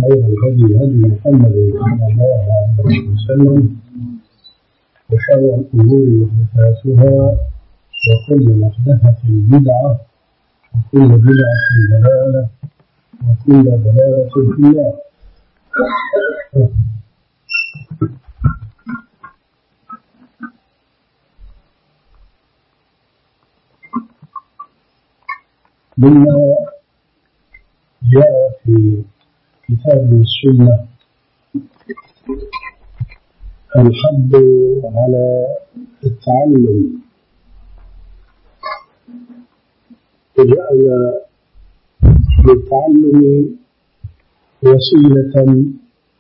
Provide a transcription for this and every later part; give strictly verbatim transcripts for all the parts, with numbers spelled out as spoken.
خير الهدي هدي محمد صلى الله عليه وسلم وشر الأمور محدثاتها وكل محدثة بدعة وكل بدعة ضلالة وكل ضلالة في النار. مما جاء في كتاب السنة الحث على التعلم، وجعل للتعلم وسيلة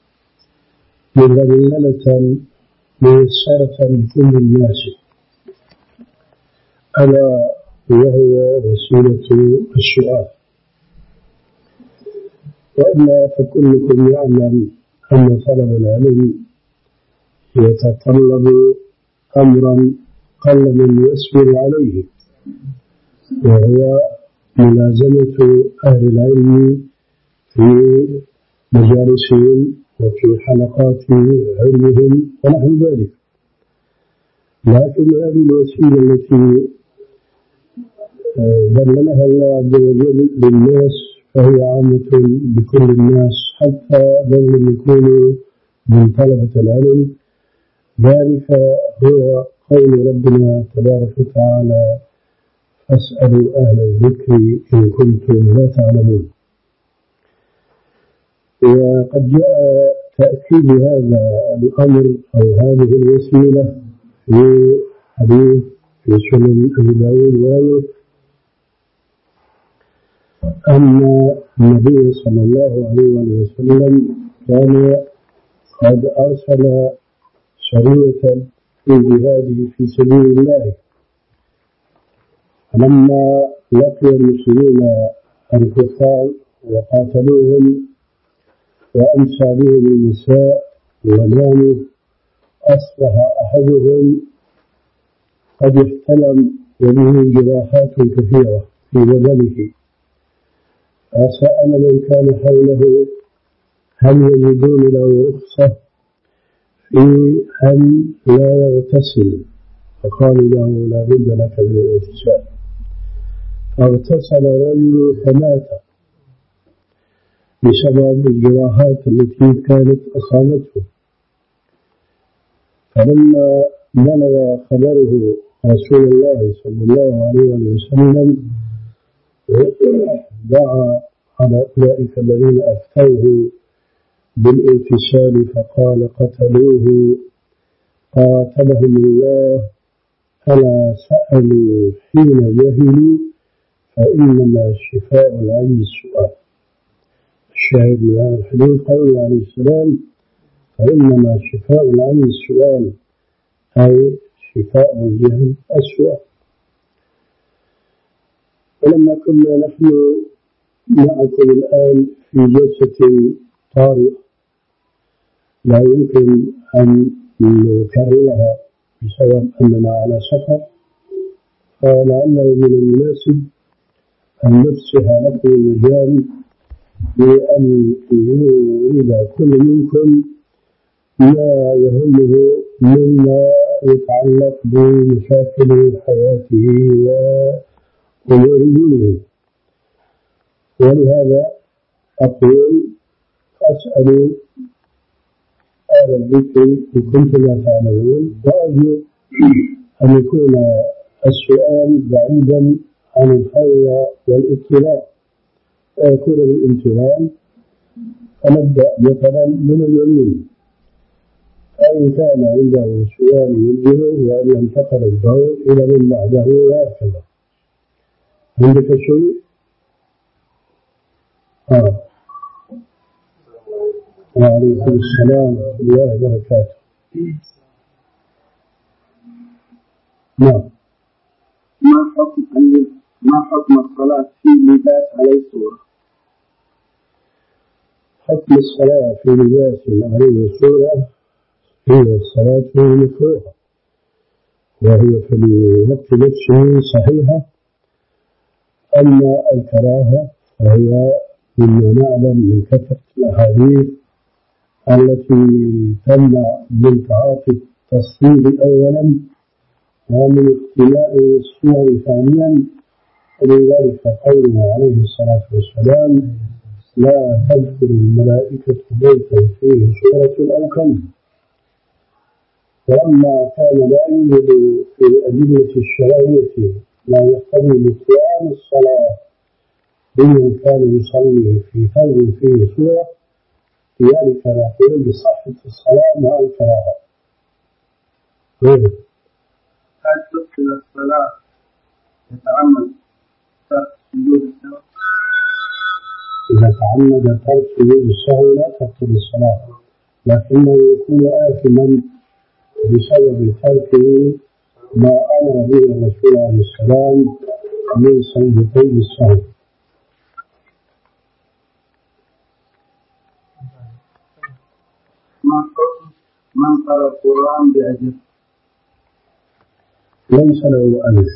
مذللة ميسرة لكل الناس، ألا وهو وسيلة السؤال. وإلا فكلكم يعلم أن طلب العلم يتطلب أمرا قل من يسبر عليه، وهو ملازمة أهل العلم في مجالسهم وفي حلقات علمهم ونحو ذلك. لكن هذه الوسيلة التي ذللها الله عز وجل للناس فهي عامة بكل الناس، حتى لو لم يكونوا من طلبة العلم. ذلك هو قول ربنا تبارك وتعالى: فاسألوا أهل الذكر إن كنتم لا تعلمون. وقد جاء تأكيد هذا الأمر أو هذه الوسيلة في حديث في سنن أبي داود وغيره أن النبي صلى الله عليه وسلم كان قد أرسل سرية في جهاده في سبيل الله، فلما لقي المسلمين الكفار وقاتلوهم وأمسى بهم النساء وناموا، أصبح أحدهم قد احتلم وبه جراحات كثيرة في بدنه، فسأل من كان حوله هل يجدون له رخصة في أن لا يغتسل، فقالوا له لا بد لك من الاغتسال. فاغتسل رجل فمات بسبب الجراحات التي كانت أصابته. فلما بلغ خبره رسول الله صلى الله عليه وسلم دعا على أولئك الذين أفتوه بالاغتسال فقال: قتلوه قاتلهم الله، ألا سألوا حين جهلوا فإنما شفاء العي السؤال. الشاهد من هذا الحديث قوله عليه السلام: فإنما شفاء العي السؤال، أي شفاء الجهل السؤال. ولما كنا نحن معكم الآن في جلسة طارئة لا يمكن أن نكررها بسبب أننا على سفر، فلعله من المناسب أن نفسح لكم المجال بأن يريد كل منكم ما يهمه مما يتعلق بمشاكل حياته وأمور دينه. ولهذا أقول: أسأل أهل الذكر إن كنتم لا تعلمون. وأرجو أن يكون السؤال بعيدا عن الخوف والاطلاع، ويكون بالامتنان. فنبدأ مثلا من اليمين، فإن كان عنده سؤال يوجهه، وإن انتقل الضوء إلى من بعده وهكذا. عندك شيء؟ آه. وعليكم السلام ورحمة الله وبركاته. نعم. ما حكم ما حكم الصلاة في لباس عليه صورة؟ حكم الصلاة في لباس عليه صورة هي الصلاة مكروهة، وهي في الوقت نفسه صحيحة. أما الكراهة فهي مما نعلم من كثرة الأحاديث التي تمنع من تعاطي التصوير أولا ومن اقتلاء الصور ثانيا، ولذلك قوله عليه الصلاة والسلام: لا تدخل الملائكة بيتا فيه سورة أو كلمة. ولما كان لا يوجد في الأدلة الشرعية ما يقتضي بطلان الصلاة بمن كان يصلي في ثوب فيه سورة، لذلك نقول بصحة الصلاة مع الكراهة. هل تبطل الصلاة يتعمد ترك سجود السهو؟ إذا تعمد ترك سجود السهو لا تبطل الصلاة، لكنه يكون آثما بسبب تركه ما أمر به الرسول عليه السلام من سجدتي السهو. ما حكم من قرأ القرآن بأجر؟ ليس له أجر.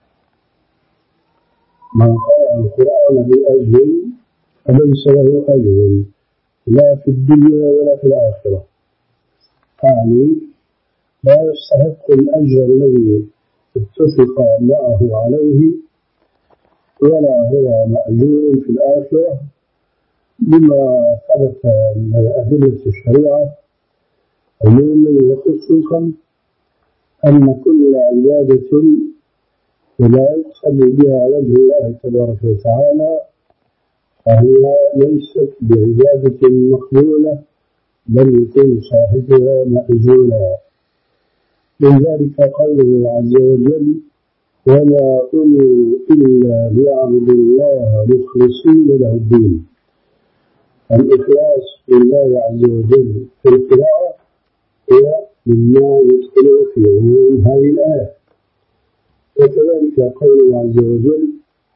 من قرأ القرآن بأجر فليس له أجر لا في الدنيا ولا في الآخرة، يعني لا يستحق الأجر الذي اتفق معه عليه، ولا هو مأجور في الآخرة، بما ثبت من أدلة الشريعة عموما وخصوصا أن كل عبادة لا يقصد بها وجه الله تبارك وتعالى فهي ليست بعبادة مقبولة، بل يكون صاحبها مأجورا. من ذلك قوله عز وجل: وما أمروا إلا ليعبدوا الله مخلصين له الدين. الإخلاص لله عز وجل في القراءة هو مما يدخل في عموم هذه الآية. وكذلك قوله عز وجل: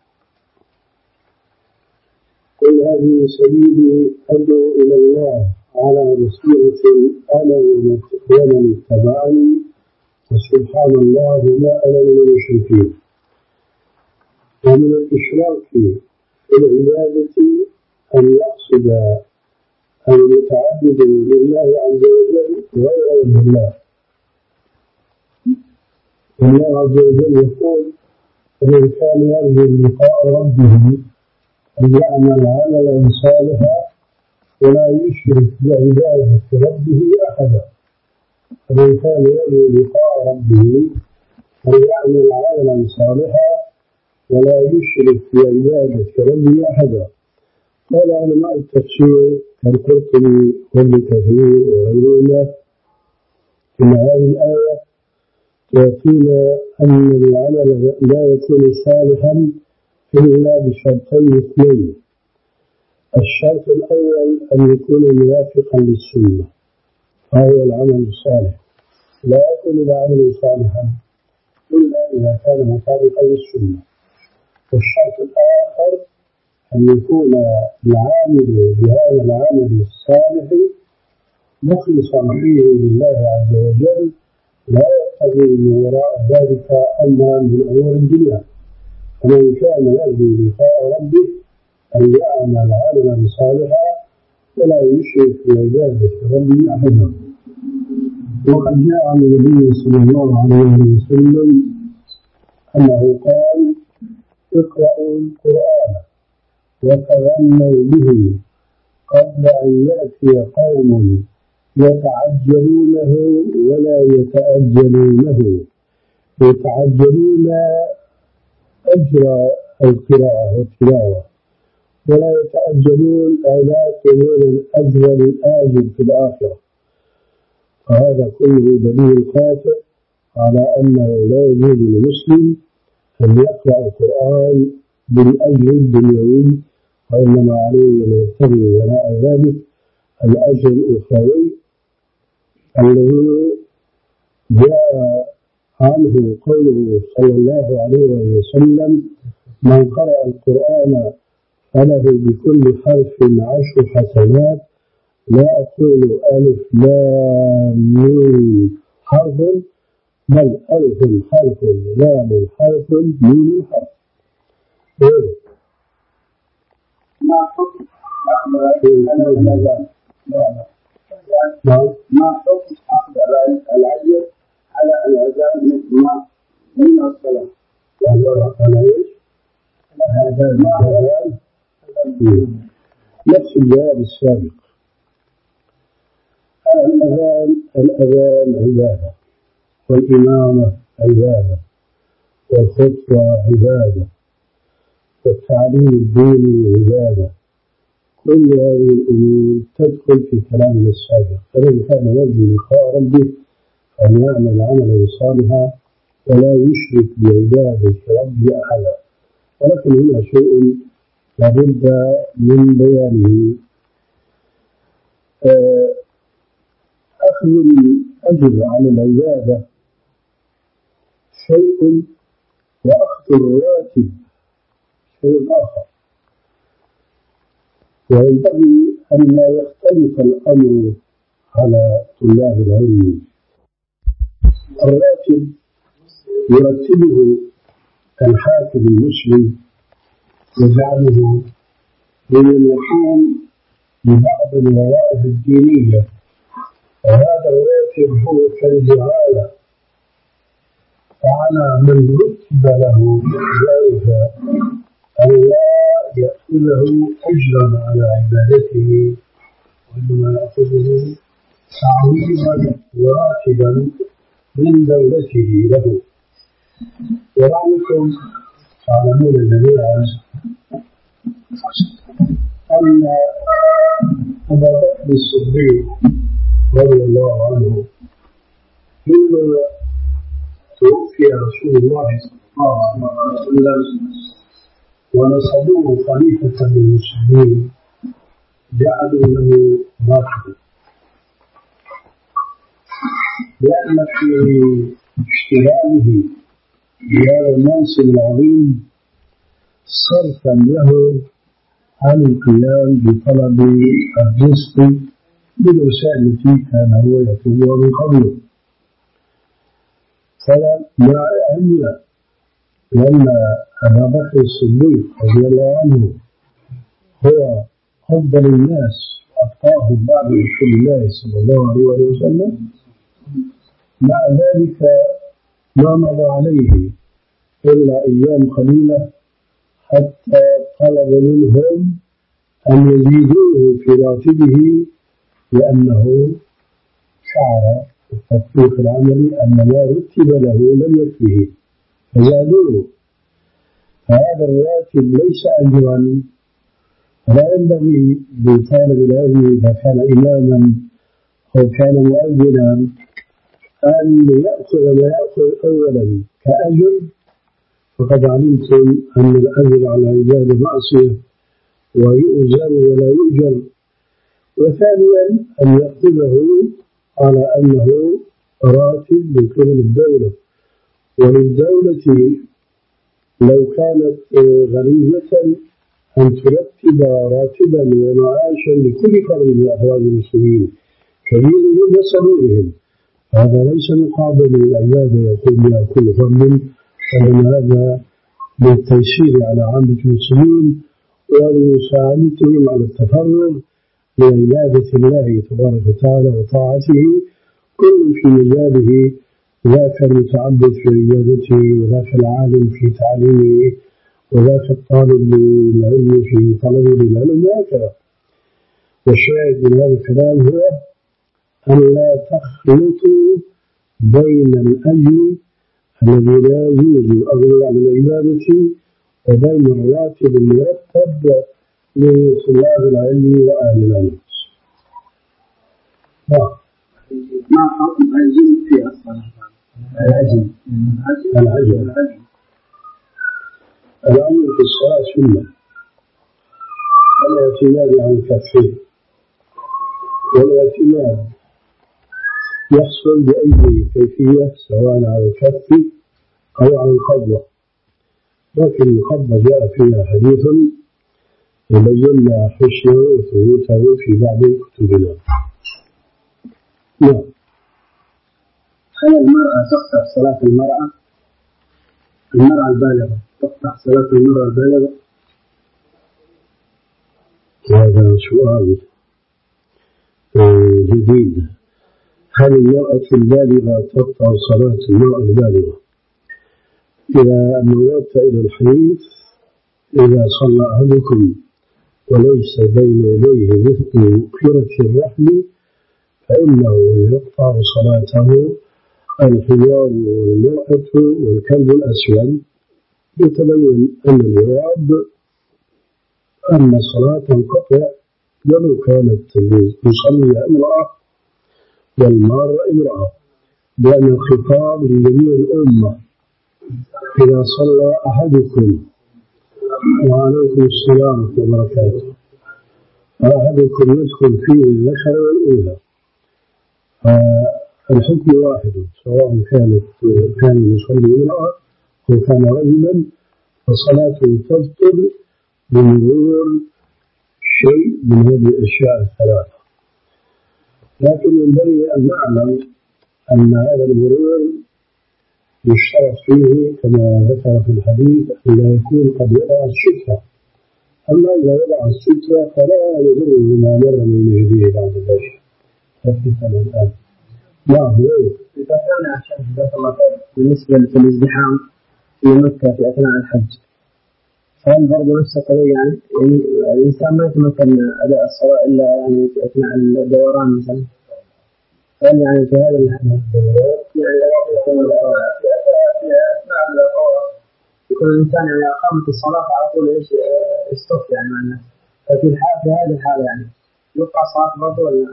قل هذه سبيلي أدعو إلى الله على بصيرة أنا ومن اتبعني وسبحان الله وما أنا من المشركين. ومن الإشراك في العبادة أن يقصد المتعبد لله عز وجل غير وجه الله. الله عز وجل يقول: فمن كان يرجو لقاء ربه فليعمل عملا صالحا ولا يشرك بعبادة ربه أحدا. فمن كان يرجو لقاء ربه فليعمل عملا صالحا ولا يشرك بعبادة ربه أحدا. قال علماء التفسير كالقرطبي وابن كثير وغيرهما إن هذه الآية تعطينا أن العمل لا يكون صالحا إلا بشرطين اثنين. الشرط الأول أن يكون موافقا للسنة فهو العمل الصالح، لا يكون العمل صالحا إلا إذا كان مطابقا للسنة. والشرط الآخر أن يكون العامل بهذا العمل الصالح مخلصا فيه لله عز وجل، لا يقتضي من وراء ذلك أمرا من أمور الدنيا. فمن كان يرجو لقاء ربه أن يعمل عملا صالحا ولا يشرك بعبادة ربه أحدا. وقد جاء عن النبي صلى الله عليه وسلم أنه قال: اقرأوا القرآن وتغنوا به قبل أن يأتي قوم يتعجلونه ولا يتأجلونه. يتعجلون أجر القراءة والتلاوة ولا يتأجلون أي لا يطلبون الأجر الآجل في الآخرة. فهذا كله دليل قاطع على أنه لا يجوز للمسلم أن يقرأ القرآن بالأجر الدنيوي، وإنما عليه أن يبتغي وراء ذلك الأجر الأخروي الذي جاء عنه قوله صلى الله عليه وسلم: من قرأ القرآن فله بكل حرف عشر حسنات، لا أقول ألف لام ميم حرف، بل ألف حرف لام حرف ميم حرف. ما حكم أخذ الأذان؟ ما حكم أخذ الأجر على الأذان مثل ما من الصلاة؟ على إيش؟ هذا الأذان نفس الجواب السابق. الأذان الأذان عبادة، والإمامة عبادة، والخطبة عبادة، والتعليم الديني عبادة. كل هذه الأمور تدخل في كلامنا السابق. فمن كان يرجو لقاء ربه أن يعمل عملا صالحا ولا يشرك بعبادة ربه أحدا. ولكن هنا شيء لابد من بيانه. أخذ الأجر على العبادة شيء، وأخذ الراتب شيء آخر. وينبغي أن لا يختلف الأمر على طلاب العلم. الراتب يرتبه الحاكم المسلم، يجعله من يقوم ببعض الوظائف الدينية، وهذا الراتب هو كالجعالة. فعلى من رتب له ذلك أن لا يأخذه أجرا على عبادته، وإنما يأخذه تعويضا وراتبا من دولته له. ولعلكم تعلمون جميعا أن أبا بكر الصديق رضي الله عنه حينما توفي رسول الله صلى الله عليه وسلم ونصبوه خليفة للمسلمين جعلوا له راتبا، لأن في اشتغاله بهذا المنصب العظيم صرفا له عن القيام بطلب الرزق بالوسائل التي كان هو يطلبها من قبله. فمع أن لأن أبا بكر الصديق رضي الله عنه هو أفضل الناس وأتقاهم بعد رسول الله صلى الله عليه وسلم، مع ذلك ما مضى عليه إلا أيام قليلة حتى طلب منهم أن يزيدوه في راتبه، لأنه شعر التطبيق العملي أن ما رتب له لم يكفه فزادوه. فهذا الراتب ليس أجرا، فلا ينبغي لطالب العلم إذا كان إماما أو كان مؤذنا أن يأخذ ما يأخذ أولا كأجر، فقد علمتم أن الأجر على عبادة معصية ويؤجر ولا يؤجر. وثانيا أن يأخذه على أنه راتب من قبل الدولة، وللدولة لو كانت غنية أن ترتب راتبا ومعاشا لكل فرد من أفراد المسلمين كبيرهم وصغيرهم. هذا ليس مقابل للعبادة يقوم بها كل فرد، فإن هذا للتيسير على عامة المسلمين ولمساعدتهم على التفرغ لعبادة الله تبارك وتعالى وطاعته، كل في مجاله، ذاك المتعبد في عبادته، وذاك العالم في تعليمه، وذاك الطالب للعلم في طلبه للعلم، وهكذا. والشاهد من هذا الكلام هو أن لا تخلطوا بين الأجر الذي لا يوجد أجر على العبادة وبين الراتب المرتب لطلاب العلم وأهل العلم. ما حكم العجل في الصلاة؟ العجل العجل العجل في الصلاة سنة، الاعتماد على الكفين، والاعتماد يحصل بأي كيفية سواء على الكف أو على القبضة، لكن القبضة جاء فيها حديث يبين حسنه وثبوته في بعض كتبنا. نعم. هل المرأة تقطع صلاة المرأة؟ المرأة البالغة تقطع صلاة المرأة البالغة؟ هذا سؤال جديد. هل المرأة البالغة تقطع صلاة المرأة البالغة؟ إذا نظرت إلى الحديث إذا صلى أحدكم وليس بين يديه مثل كرة الرحل فإنه يقطع صلاته. الحمار والمرأة والكلب الأسود يتبين أن الجواب أن الصلاة تنقطع لو كانت تصلي امرأة والمارة امرأة، لأن الخطاب لجميع الأمة. إذا صلى أحدكم وعليكم السلام ورحمة الله وبركاته أحدكم يدخل فيه الذكر والأنثى فالحكم واحد، سواء كانت كان المصلي امرأة أو كان رجلا فصلاته تبطل بمرور شيء من هذه الأشياء الثلاثة. لكن ينبغي أن نعلم أن هذا المرور يشترط فيه كما ذكر في الحديث أن لا يكون قد وضع السترة. أما إذا وضع السترة فلا يضره ما مر بين يديه بعد ذلك. تفتنا الآن. نعم. إذا كان عشان جزاك الله خير بالنسبة للازدحام في مكة في أثناء الحج، فهل برضه نفس الطريقة يعني؟ يعني الإنسان ما يتمكن أداء الصلاة إلا يعني في أثناء الدوران مثلا؟ هل يعني في هذا الحديث يعني في أثناء الطواف يكون الإنسان يعني أقامت الصلاة على طول إيش استوف يعني مع الناس، ففي الحال في هذه الحالة يعني يقطع صلاة برضه ولا؟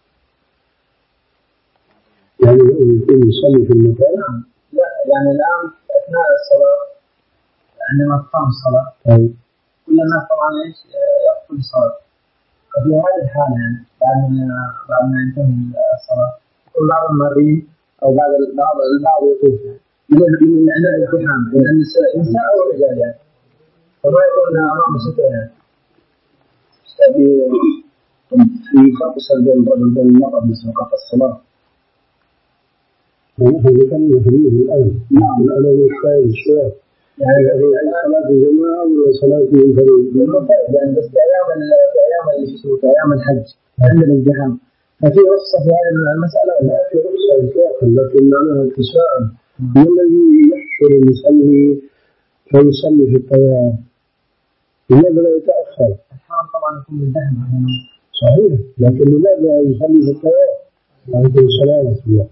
يعني يصلي في المكان؟ لا يعني الآن أثناء الصلاة عندما تقام الصلاة كل الناس طبعا إيش يقفل الصلاة، ففي هذه الحالة يعني بعد ما بعد ما ينتهي الصلاة كل بعض المارين أو بعض البعض البعض يطوف يعني من عند الازدحام من النساء النساء أو الرجال يعني، فما يكون أمام ستة يعني. في فرق بين الرجل وبين المرأة بالنسبة لقطع الصلاة. هذا كان الحديث الآن. نعم. أنا مش فاهم السؤال. يعني هي صلاة الجماعة ولا صلاة المنفرد؟ المنفرد يعني بس في أيام في أيام في أيام الحج عند الازدحام ففي رخصة في هذه المسألة؟ لا في رخصة إطلاقا، لكن أنا أتساءل ما الذي يحشر المصلي فيصلي في الطواف؟ لماذا لا يتأخر؟ الحرم طبعا يكون مزدحم. صحيح، لكن لماذا يصلي في الطواف؟ عليكم السلام ورحمة الله.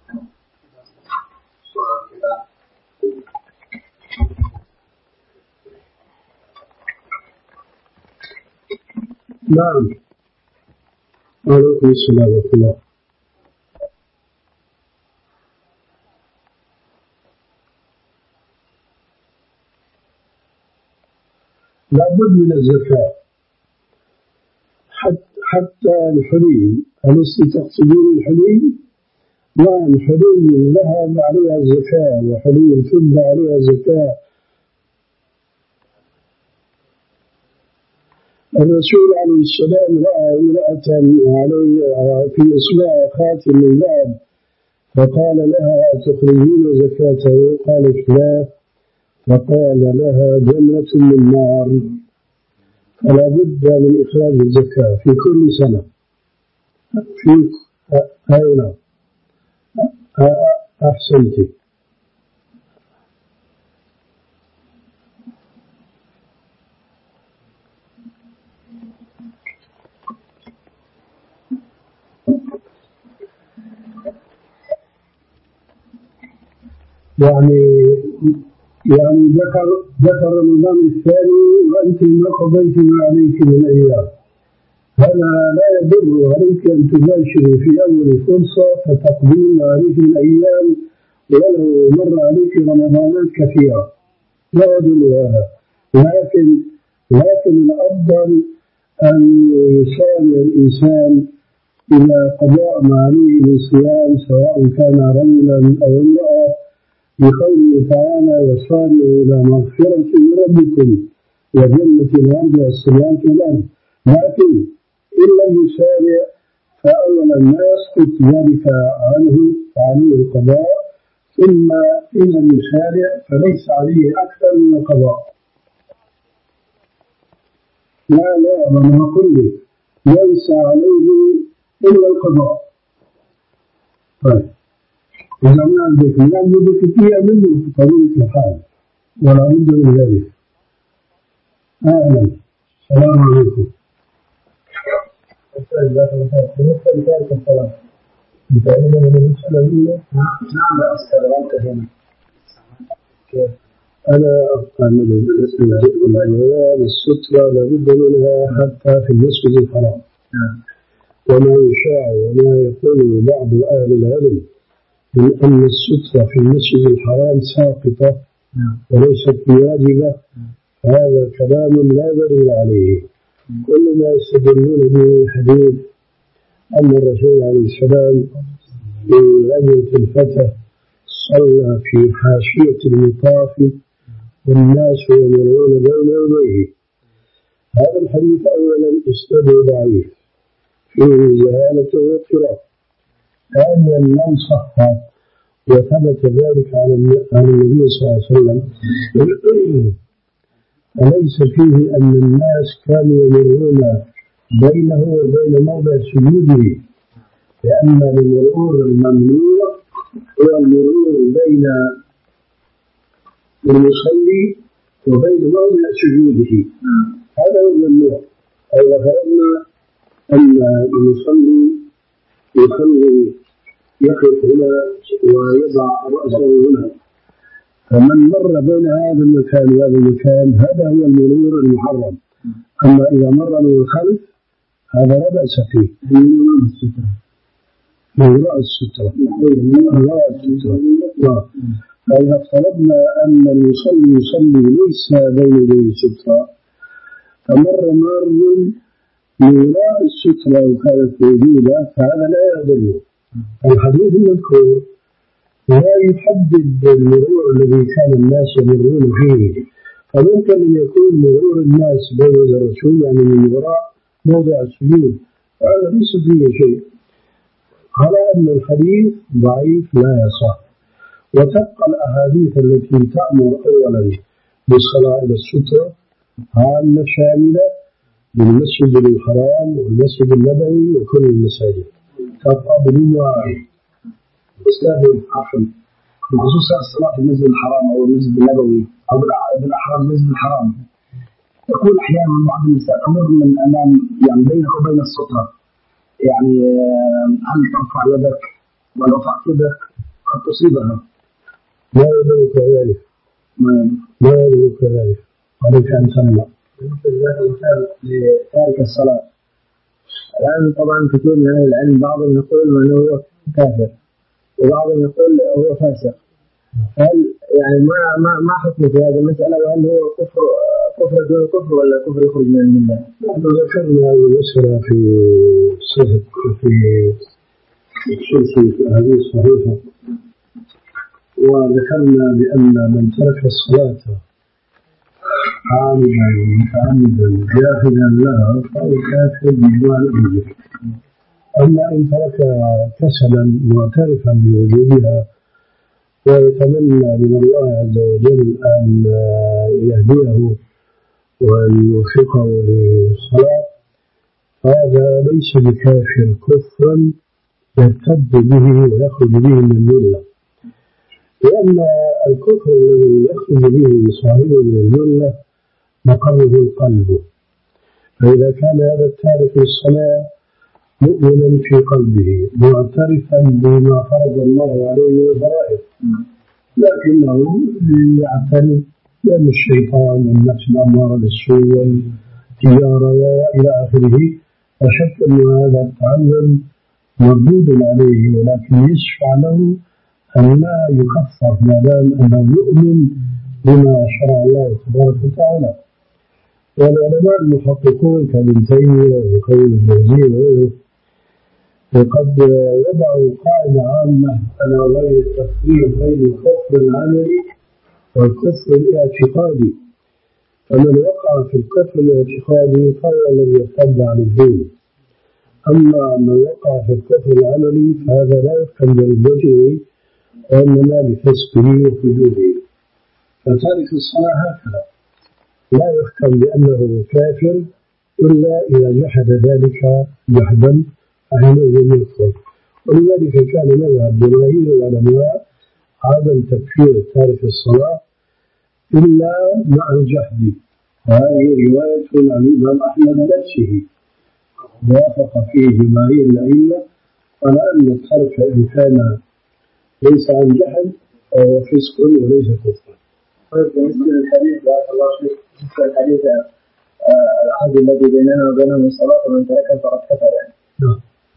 نعم. عليكم السلام ورحمة الله. لابد من الزكاة حتى الحلي. ألست تقصدون الحلي؟ نعم، حلي الذهب عليها الزكاة وحلي الفضة عليها الزكاة. الرسول عليه السلام رأى امرأة عليه في إصبع خاتم من ذهب فقال لها أتخرجين زكاته؟ قالت لا، فقال لها جمرة من نار. فلا بد من إخراج الزكاة في كل سنة. في أين أحسنتي. يعني يعني ذكر ذكر رمضان الثاني وأنت ما قضيت ما عليك من أيام، هذا لا يضر عليك أن تباشري في أول فرصة فتقضين ما عليك من أيام ولو مر عليك رمضانات كثيرة، لا يضر هذا. لكن لكن الأفضل أن يسارع الإنسان إلى قضاء ما عليه من صيام سواء كان رجلا أو امرأة، بقوله تعالى وسارعوا إلى مغفرة من ربكم وجنة عرضها السماوات والأرض. لكن إن لم يسارع فأولا ما يسقط ذلك عنه فعليه القضاء، ثم إن لم يسارع فليس عليه أكثر من القضاء. لا لا أنا أقول لك ليس عليه إلا القضاء. طيب إذا ما عندك لا عندك فيها منه في طريقة الحال ولا بد من ذلك. أهلا السلام عليكم. بالنسبة لتارك الصلاة متأكد من المسألة الأولى؟ نعم أستغربت هنا. كيف؟ أنا أعمل الجواب السترة لابد منها حتى في المسجد الحرام. وما يشاع وما يقول بعض أهل العلم من أن السترة في المسجد الحرام ساقطة وليست واجبة، هذا كلام لا دليل عليه. كل ما يستدلون به حديث أن الرسول عليه السلام في غزوة الفتح صلى في حاشية المطاف والناس يمرون بين يديه. هذا الحديث أولا إسناده ضعيف فيه جهالة واضطراب. ثانيا من صح وثبت ذلك عن النبي صلى الله عليه وسلم فليس فيه أن الناس كانوا يمرون بينه وبين موضع سجوده، لأن المرور الممنوع هو المرور بين المصلي وبين موضع سجوده، هذا هو الممنوع. إذا فرضنا أن المصلي يصلي يقف هنا ويضع رأسه هنا، فمن مر بين هذا المكان وهذا المكان هذا هو المرور المحرم. أما إذا مر من الخلف هذا لا بأس فيه من وراء السترة، من وراء السترة من وراء السترة. فإذا افترضنا أن المصلي يصلي ليس بين يديه السترة فمر مار من وراء السترة وكانت موجودة فهذا لا يضره. الحديث المذكور لا يحدد المرور الذي كان الناس يمرون فيه، فممكن أن يكون مرور الناس بين الرسول يعني من وراء موضع السجود، هذا ليس فيه شيء، على أن الحديث ضعيف لا يصح. وتبقى الأحاديث التي تأمر أولا بالصلاة إلى السترة عامة شاملة للمسجد الحرام والمسجد النبوي وكل المساجد، تبقى بدون وعي. أستاذ عفوا بخصوص الصلاة في المسجد الحرام أو المسجد النبوي أو بالأحرى المسجد الحرام، يقول أحيانا بعض النساء تمر من أمام يعني بينه وبين السترة، يعني هل ترفع يدك ولو رفعت يدك قد تصيبها؟ لا يدرك ذلك، لا يدرك ذلك، عليك أن تنمى. بالنسبة لتارك الصلاة الآن طبعا كثير من أهل العلم بعضهم يقول أنه هو كافر وبعضهم يقول هو فاسق، هل يعني ما ما ما حكمه في هذه المسألة، وهل هو كفر كفر دون كفر ولا كفر يخرج من الملة؟ نحن ذكرنا هذه المسألة في صفة في سلسلة الأحاديث الصحيحة، وذكرنا بأن من ترك الصلاة عامدا متعمدا جاهلا لها فهو كافر بإجماع الأمة. أما إن ترك كسلا معترفا بوجودها ويتمنى من الله عز وجل أن يهديه وأن يوفقه للصلاة هذا ليس بكافر كفرا يرتد به ويخرج به من الملة، لأن الكفر الذي يخرج به صاحبه من الملة مقره القلب. فإذا كان هذا التارك للصلاة مؤمنا في قلبه معترفا بما فرض الله عليه من الفرائض، لكنه يعترف بأن الشيطان والنفس الأمارة بالسوء والتجارة وإلى آخره، فشك أن هذا التعلم مردود عليه، ولكن يشفع له أن لا يكفر ما دام أنه يؤمن بما شرع الله تبارك وتعالى. والعلماء المحققون كابن تيمية وقيم الجوزية وغيره وقد وضعوا قاعدة عامة على غير التفريق بين الكفر العملي والكفر الاعتقادي، فمن وقع في الكفر الاعتقادي فهو الذي يرتد عن الدين، أما من وقع في الكفر العملي فهذا لا يحكم بردته وإنما بفسقه وفجوره. فتارك الصلاة هكذا لا يحكم بأنه كافر إلا إذا جحد ذلك جحدا فحينئذ يكفر. ولذلك كان مذهب جماهير العلماء عدم تكفير تارك الصلاة إلا مع الجحد، وهذه رواية عن الإمام أحمد نفسه وافق فيه جماهير الأئمة على أن الترك إن كان ليس عن جحد فهو فسق وليس كفرا. بالنسبة للحديث بارك الله فيك، بالنسبة للحديث العهد الذي بيننا وبينهم الصلاة ومن تركها فقد كفر يعني. نعم.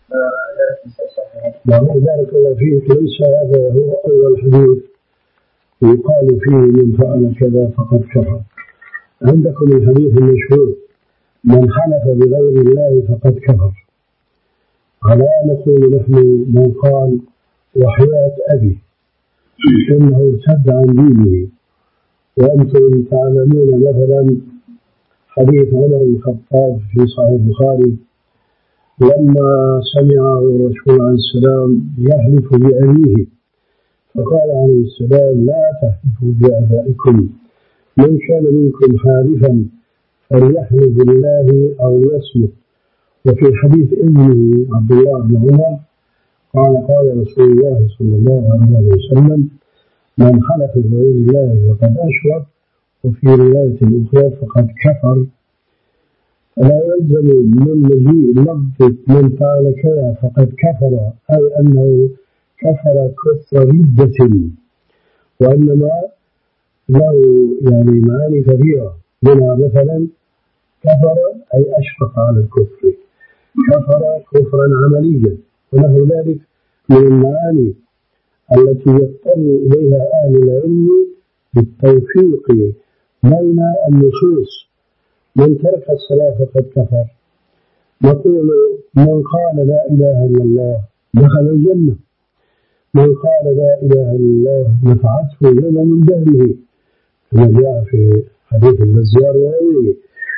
نعم بارك الله فيك. ليس هذا هو أول حديث يقال فيه من فعل كذا فقد كفر. عندكم الحديث المشهور من حلف بغير الله فقد كفر. على نقول نحن من قال وحياة أبي إنه ارتد عن دينه. وأنتم تعلمون مثلا حديث عمر بن الخطاب في صحيح البخاري لما سمعه الرسول عليه السلام يحلف بأبيه فقال عليه السلام لا تحلفوا بآبائكم، من كان منكم حالفا فليحلف بالله أو ليصمت. وفي حديث ابنه عبد الله بن عمر قال قال رسول الله صلى الله عليه وسلم من حلف بغير الله فقد أشرك، وفي رواية أخرى فقد كفر. فلا يلزم من مجيء لفظ من فعل كذا فقد كفر أي أنه كفر كفر ردة، وإنما له يعني معاني كثيرة، منها مثلا كفر أي أشفق على الكفر، كفر كفرا عمليا، ونحو ذلك من المعاني التي يضطر إليها أهل العلم بالتوفيق بين النصوص. من ترك الصلاة فقد كفر، نقول من قال لا إله إلا الله دخل الجنة، من قال لا إله إلا الله نفعته يوم من دهره كما جاء في حديث البزار وغيره.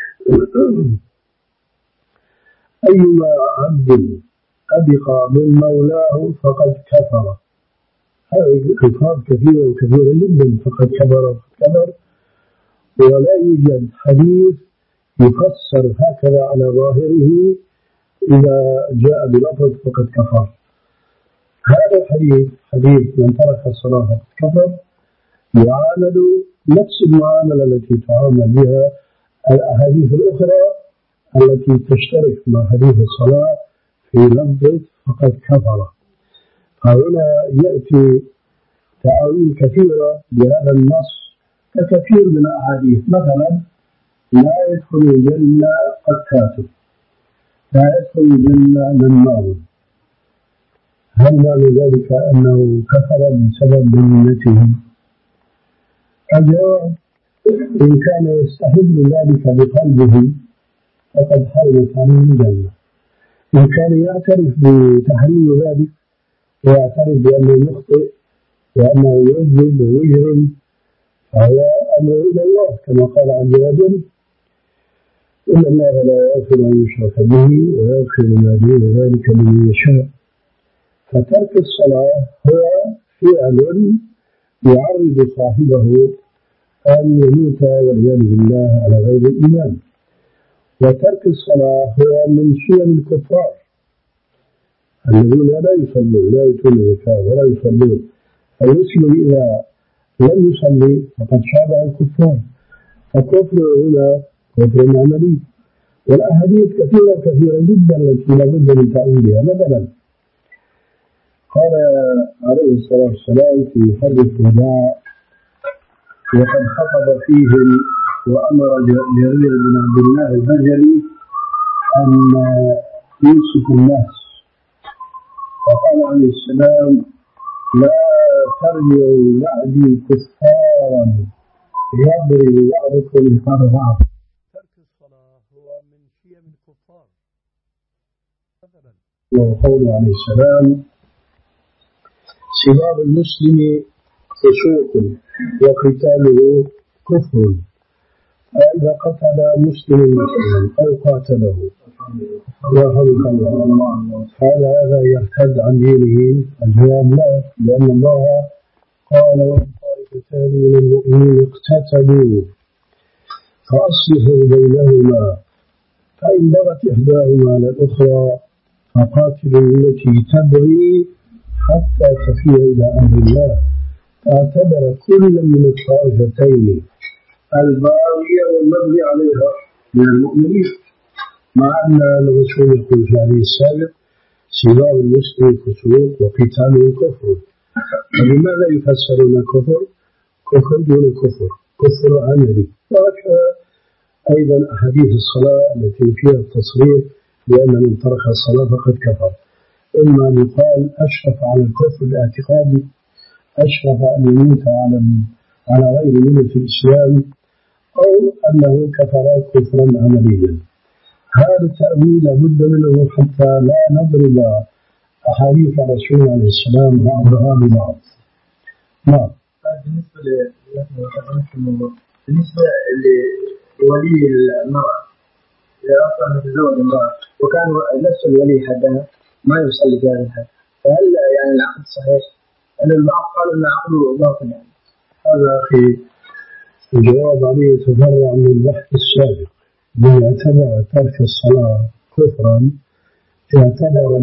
أيما عبد أبقى من مولاه فقد كفر. هذه ألفاظ كثيرة وكثيرة جدا، فقد كفر فقد كفر، ولا يوجد حديث يفسر هكذا على ظاهره إذا جاء بلفظ فقد كفر. هذا الحديث حديث من ترك الصلاة فقد كفر يعامل نفس المعاملة التي تعامل بها الأحاديث الأخرى التي تشترك مع حديث الصلاة في لفظ فقد كفر. هنا يأتي تعاويل كثيرة لهذا النص ككثير من الأحاديث، مثلا لا يدخل الجنة قتات، لا يدخل الجنة نمام. هل معنى ذلك أنه كفر بسبب ذمته؟ الجواب إن كان يستحل ذلك بقلبه فقد حرمت عنه الجنة. إن كان يعترف بتحريم ذلك ويعترف بأنه يخطئ وأنه يكذب ويجرم فهو أمر إلى الله كما قال عز وجل إن الله لا يغفر أن يشرك به ويغفر ما دون ذلك لمن يشاء. فترك الصلاة هو فعل يعرض صاحبه أن يموت والعياذ بالله على غير الإيمان. وترك الصلاة هو من شيم الكفار الذين لا يصلون لا يؤتون الزكاة ولا يصلون. المسلم إذا لم يصلي فقد شابه الكفار، فكفر هنا كفر عملي. والأحاديث كثيرة كثيرة جدا التي لا بد من تأويلها. مثلا قال عليه الصلاة والسلام في حديث الوداع وقد خطب فيهم وأمر جرير بن عبد الله البجلي أن يمسك الناس، وقال عليه السلام لا ترجعوا بعدي كفارا يضرب بعضكم رقاب بعض. ترك الصلاة هو من شيم الكفار. وقوله عليه السلام سباب المسلم فسوق وقتاله كفر، فإذا قتل مسلم مسلما أو قاتله يرحمك الله قال هذا يرتد عن دينه؟ الجواب لا، لأن الله قال وإن طائفتان من المؤمنين اقتتلوا فأصلحوا بينهما فإن بغت إحداهما على الأخرى فقاتلوا التي تبغي حتى تفيء إلى أمر الله. فاعتبر كل من الطائفتين الباغية والمبغي عليها من المؤمنين، مع أن الرسول يقول في عليه السابق سباب المسلم فسوق وقتاله كفر. فلماذا يفسرون كفر كفر دون كفر كفر عملي؟ وهكذا أيضا أحاديث الصلاة التي فيها التصريح بأن من ترك الصلاة فقد كفر، إما أن يقال أشرف على الكفر الاعتقادي، أشرف أن يموت على على غير ملة الإسلام، أو أنه كفر كفرا عمليا. هذا التأويل لابد منه حتى لا نضرب أحاديث الرسول عليه السلام بعضها ببعض. نعم. بالنسبة ل بالنسبة لولي المرأة إذا أصلا متزوج امرأة وكان نفس الولي حدها ما يصلي في هذا الحد، فهل يعني العقد صحيح؟ أن البعض قال أن عقده باطل. يعني هذا أخي الجواب عليه يتفرع من البحث السابق. من اعتبر ترك الصلاة كفرا اعتبر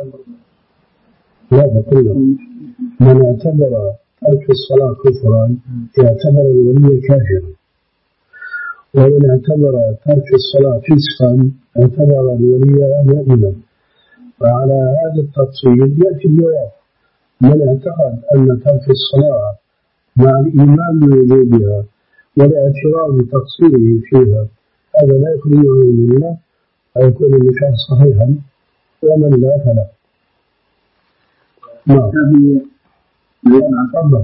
لا بقول من اعتبر ترك الصلاة كفرا اعتبر الولي كافرا، ومن اعتبر ترك الصلاة فسقا اعتبر الولي مؤمنا. وعلى هذا التفصيل يأتي الجواب. من اعتقد أن ترك الصلاة مع الإيمان بوجوبها والاعتراف بتقصيره فيها هذا لا يخرجه من الله ويكون النكاح صحيحا، ومن لا فلا. نعم. نعم تفضل.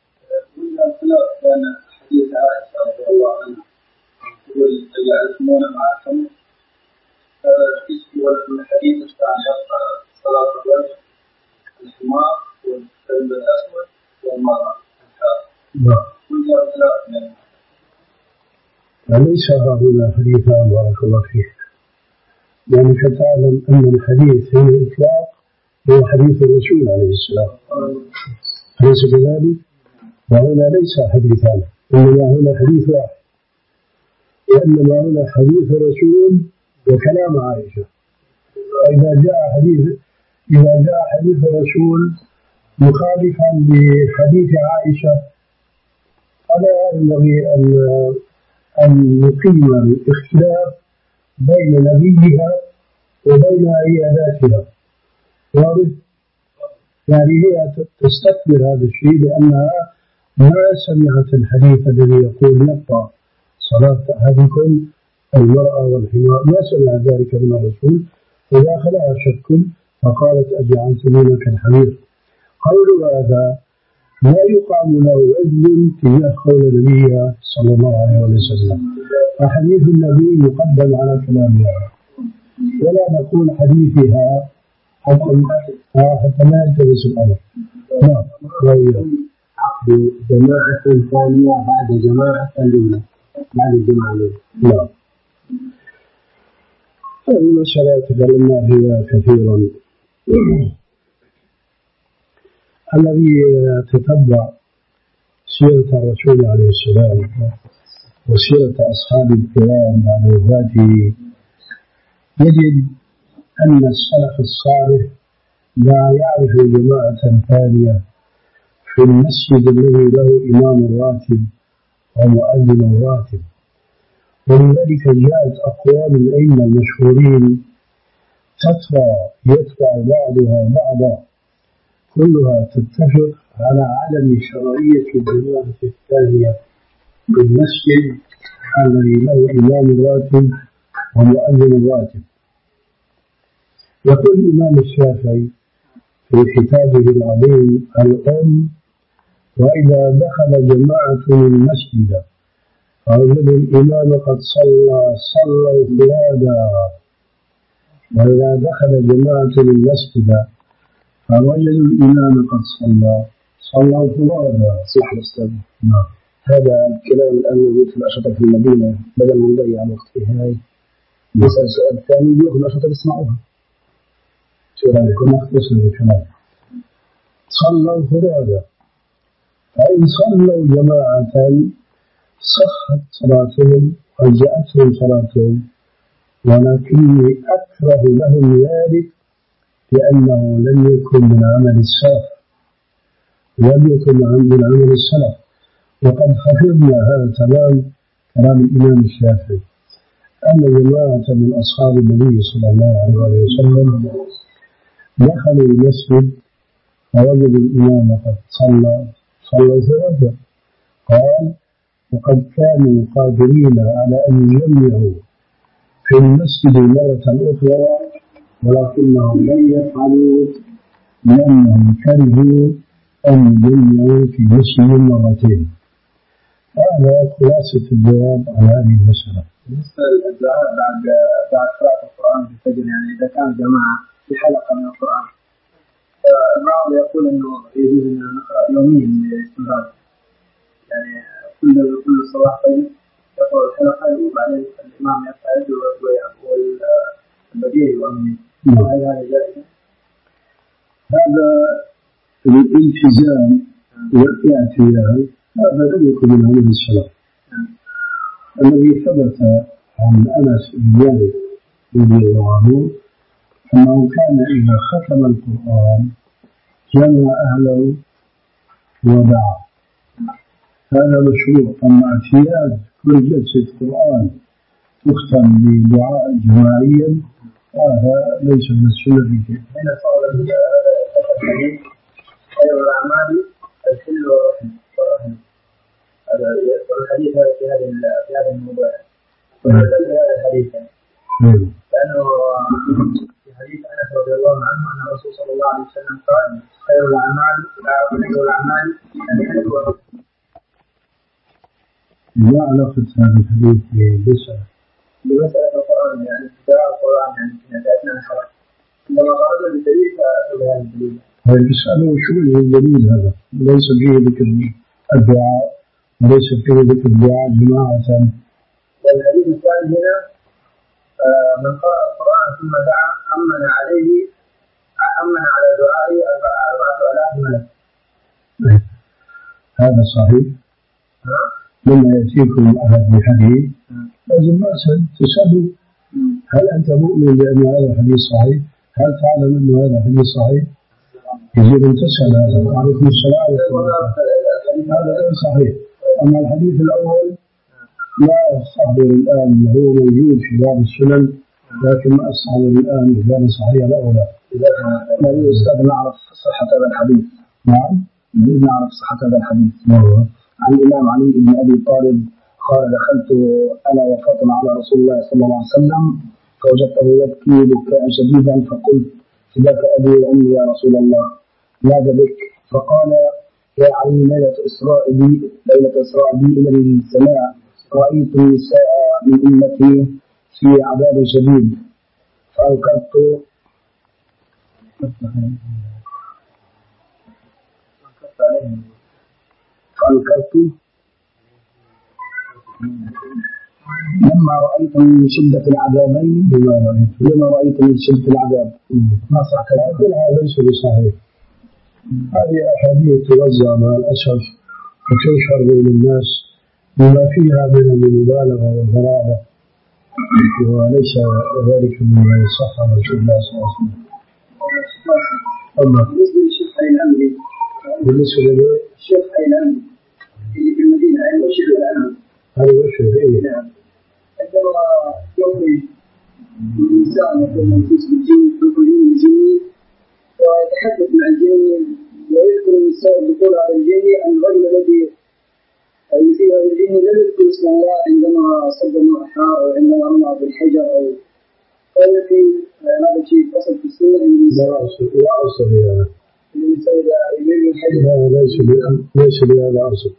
كان حديث عائشة رضي الله عنها تقول يعرفون مع الخمر في الحديث الثاني صلاة الرجل الحمار والكلب الأسود والمرأة الحائض. ليس هنا حديثا بارك الله فيك، لأنك تعلم أن الحديث هو الإطلاق هو حديث الرسول عليه السلام، ليس كذلك؟ وهنا ليس حديثان، إنما هنا حديث واحد، وإنما هنا حديث الرسول وكلام عائشة. وإذا جاء حديث إذا جاء حديث الرسول مخالفا لحديث عائشة فلا ينبغي أن أن نقيم الاختلاف بين نبيها وبين عياداتها. واضح؟ يعني هي تستكبر هذا الشيء لأنها ما سمعت الحديث الذي يقول يقطع صلاة أحدكم المرأة والحمار، ما سمع ذلك من الرسول، فداخلها شك فقالت أجعلتني كالحمير. قول هذا لا يقام له عذر تجاه قول النبي صلى الله عليه وسلم، فحديث النبي مقدم على كلامها، ولا نقول حديثها حتى حتى لا يلتبس الأمر. نعم. عقد جماعة ثانية بعد جماعة الأولى بعد الجماعة الأولى. نعم. هذه مسألة تكلمنا فيها كثيرا. الذي يتتبع سيرة الرسول عليه السلام وسيرة أصحاب الكرام بعد وفاته يجد أن السلف الصالح لا يعرف جماعة ثانية في المسجد الذي له إمام راتب ومؤذن راتب. ولذلك جاءت أقوال الأئمة المشهورين تتبع يتبع بعضها بعضا كلها تتفق على عدم شرعية الجماعة الثانية في المسجد الذي له إمام راتب ومؤذن راتب. يقول الإمام الشافعي في كتابه العظيم الأم: وإذا دخل جماعة المسجد فوجدوا الإمام قد صلى صلوا فرادا، وإذا دخل جماعة المسجد فوجدوا الإمام قد صلى صلوا فرادا. صح الأستاذ. نعم. هذا الكلام الآن موجود في الأشرطة في المدينة، بدل من نضيع وقت في هاي نسأل سؤال ثاني بيأخذ الأشرطة بيسمعوها. شو رأيك؟ نختصر الكلام. صلوا فرادا، فإن صلوا جماعة صحت صلاتهم وأجزأتهم صلاتهم، ولكني أكره لهم ذلك لأنه لم يكن من عمل السلف لم يكن من عمل السلف. وقد حفظنا هذا تمام كلام الإمام الشافعي أن جماعة من أصحاب النبي صلى الله عليه وسلم دخلوا المسجد فوجدوا الإمام قد صلى صلى ثلاثة. قال وقد كانوا قادرين على أن يجمعوا في المسجد مرة أخرى ولكنهم لم يفعلوا لأنهم كرهوا أن يجمعوا في مسجد مرتين. هذا خلاصة الجواب على هذه المسألة. بالنسبة للدعاء بعد بعد قراءة القرآن في الفجر، يعني إذا كان جماعة في حلقة من القرآن، البعض يقول إنه يجوز أن نقرأ يوميا باستمرار، يعني كل كل صباح فجر يقرأ الحلقة وبعدين الإمام يقعد والبقية يؤمن. هل هذا جائز؟ هذا الالتزام والاعتياد هذا لم يكن من عمل السلف. الذي ثبت عن أنس بن مالك رضي الله عنه أنه كان إذا ختم القرآن جمع أهله ودعا. هذا مشروع. أما اعتياد كل جلسة قرآن تختم بدعاء جماعيا هذا ليس من السنة في شيء. هنا صار هذا الحديث خير الأعمال الحل والرحم. هذا يذكر الحديث هذا في هذا في هذا الموضوع. وهذا هذا الحديث لأنه في حديث أنس رضي الله عنه أن الرسول صلى الله عليه وسلم قال خير الأعمال خير الأعمال الحل والرحم. ما علاقة هذا الحديث بمسألة بمسألة القرآن، يعني ابتداء القرآن يعني في أثناء الحرب عندما قرأنا بالدليل فأخذ هذا الدليل. هذا بيسأله شو الدليل هذا؟ ليس فيه ذكر الدعاء وليس فيه ذكر الدعاء جماعة. والحديث الثاني هنا من قرأ القرآن ثم دعا أمن عليه أمن على دعائه أربعة آلاف ملك. هذا صحيح. لما يأتيكم أحد بحديث لازم أسأل تسأله هل أنت مؤمن بأن هذا الحديث صحيح؟ هل تعلم أن هذا الحديث صحيح؟ يجب أن تسأل هذا. عليكم السلام. هذا غير صحيح. أما الحديث الأول لا أستحضر الآن هو موجود في بعض السنن لكن ما أستحضر الآن إذا كان صحيح أو لا. ما يستطيع أن نعرف صحة هذا الحديث. نعم. نريد نعرف صحة هذا الحديث. نعم. عن الإمام علي بن أبي طالب قال دخلت أنا وفاطمة على رسول الله صلى الله عليه وسلم فوجدته يبكي بكاء شديدا فقلت فداك أبي وأمي يا رسول الله ماذا بك؟ فقال يا علي ليلة إسراء بي ليلة إسراء بي إلى السماء رأيت النساء من أمتي في عذاب شديد فأنكرت فأنكرت لما رأيت من شدة العذابين لما رأيت لما رأيت من شدة العذاب ما صح كلام هذا ليس بصحيح. هذه أحاديث توزع مع الأسف وتنشر بين الناس بما فيها من المبالغة والغرابة وليس ذلك مما يصح عن رسول الله صلى الله عليه وسلم. أما بالنسبة للشيخ أي الأمري بالنسبة للشيخ أي الأمري اللي في المدينة أي مشير الأمري هذا مشير إيه؟ نعم. عندما يخرج الإنسان يكون منفوس بالجن يخرجون الجن ويتحدث مع الجن ويذكر النساء الدخول على الجن أن الرجل الذي الذي الجن لم يذكر اسم الله عندما صد المرحى أو عندما رمى بالحجر أو قال في هذا الشيء فصل في السنة لا أصل لا أصل هذا الإنسان إذا يميل الحجر ليس ليس بهذا أصل.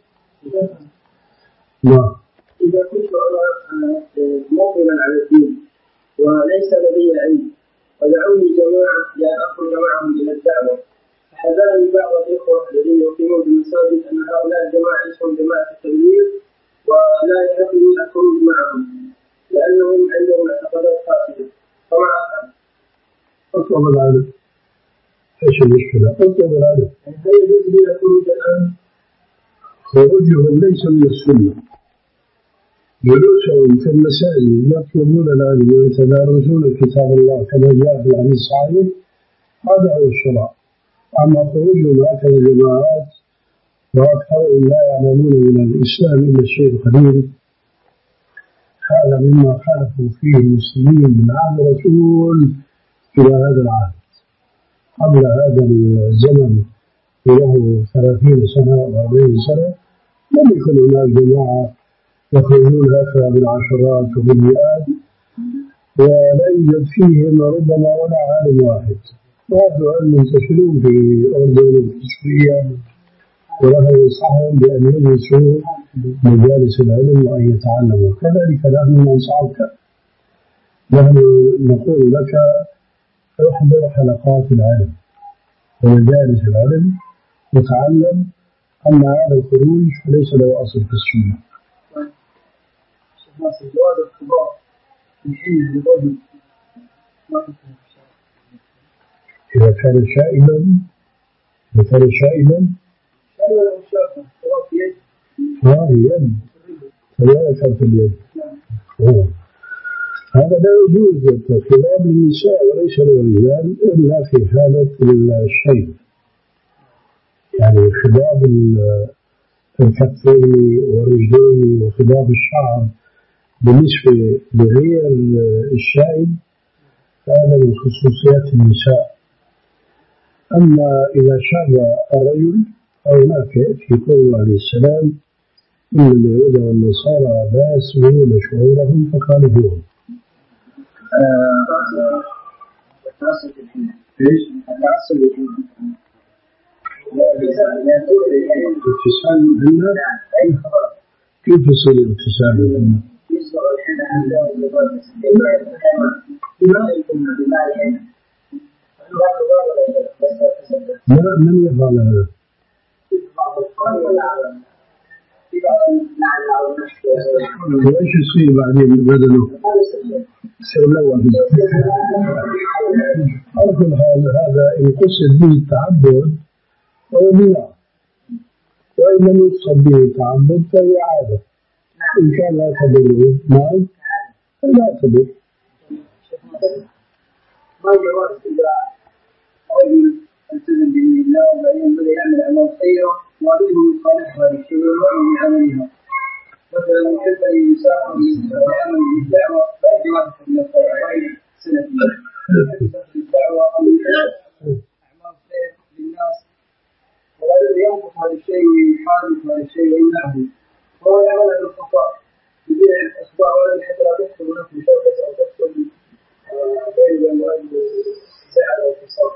نعم. إذا كنت أنا مقبلا على الدين وليس لدي علم ودعوني جماعة لأن أخرج معهم إلى الدعوة فحذرني بعض الإخوة الذين يقيمون بالمساجد أن هؤلاء الجماعة اسمهم جماعة التبليغ ولا يحق لي الخروج معهم لأنهم عندهم اعتقادات فاسدة فما أفعل؟ أطلب العلم. إيش المشكلة؟ أطلب العلم. هل يجوز لي الخروج الآن؟ خروجهم ليس من السنة جلوسهم في المساجد يطلبون العلم ويتدارسون كتاب الله كما جاء في الحديث الصحيح هذا هو الشرع. أما خروجهم هكذا جماعات وأكثرهم لا يعلمون من الإسلام إلا الشيء القليل، هذا مما خالفوا فيه المسلمين من عهد الرسول إلى هذا العهد. قبل هذا الزمن له ثلاثين سنة وأربعين سنة لم يكن هناك جماعة يخرجون هكذا بالعشرات وبالمئات ولا يوجد فيهم ربما ولا عالم واحد. وهذا منتشرون في الأردن وفي سوريا، وله ينصحهم بأن يجلسوا مجالس العلم وأن يتعلموا. كذلك نحن ننصحك، نحن نقول لك احضر حلقات العلم ومجالس العلم وتعلم. أما هذا الخروج فليس له أصل في السنة. إذا كان شائبا إذا كان شائبا ها يد فلا في اليد. هذا لا يجوز خضاب للنساء وليس للرجال إلا في حالة الشيب، يعني خضاب الكفين والرجلين وخضاب الشعر بالنسبة لغير الشائب هذا من خصوصيات النساء. أما إذا شاب الرجل فهناك في قوله عليه السلام إن اليهود والنصارى لا يسمعون شعورهم فخالفوهم. الاغتسال بالله كيف يصير الاغتسال بالله؟ لا من يفعل هذا؟ وإيش يصير بعدين بدله؟ يصير الأول. على كل حال هذا إن قصد به التعبد فهو بدعة، وإن لم يقصد به التعبد فهي عادة إن كان لا تضره. نعم لا تضر. ما جواز إذا رجل التزم بدين الله وبعدين بدأ يعمل أعمال خيرة وعليه يخالف هذا الشيء ويمنع من عملها، مثلا يحب أن يسافر ويعمل بالدعوة لا جواز من الخير سنة الدعوة أو أعمال خير للناس وبعدين ينقص هذا الشيء ويحارب هذا الشيء ويمنعه، فهو يعمل بالخطأ بدون أسباب ولا حتى لا تحصل نفسه شوكة أو تحصل بين المؤمن زعل أو فصال.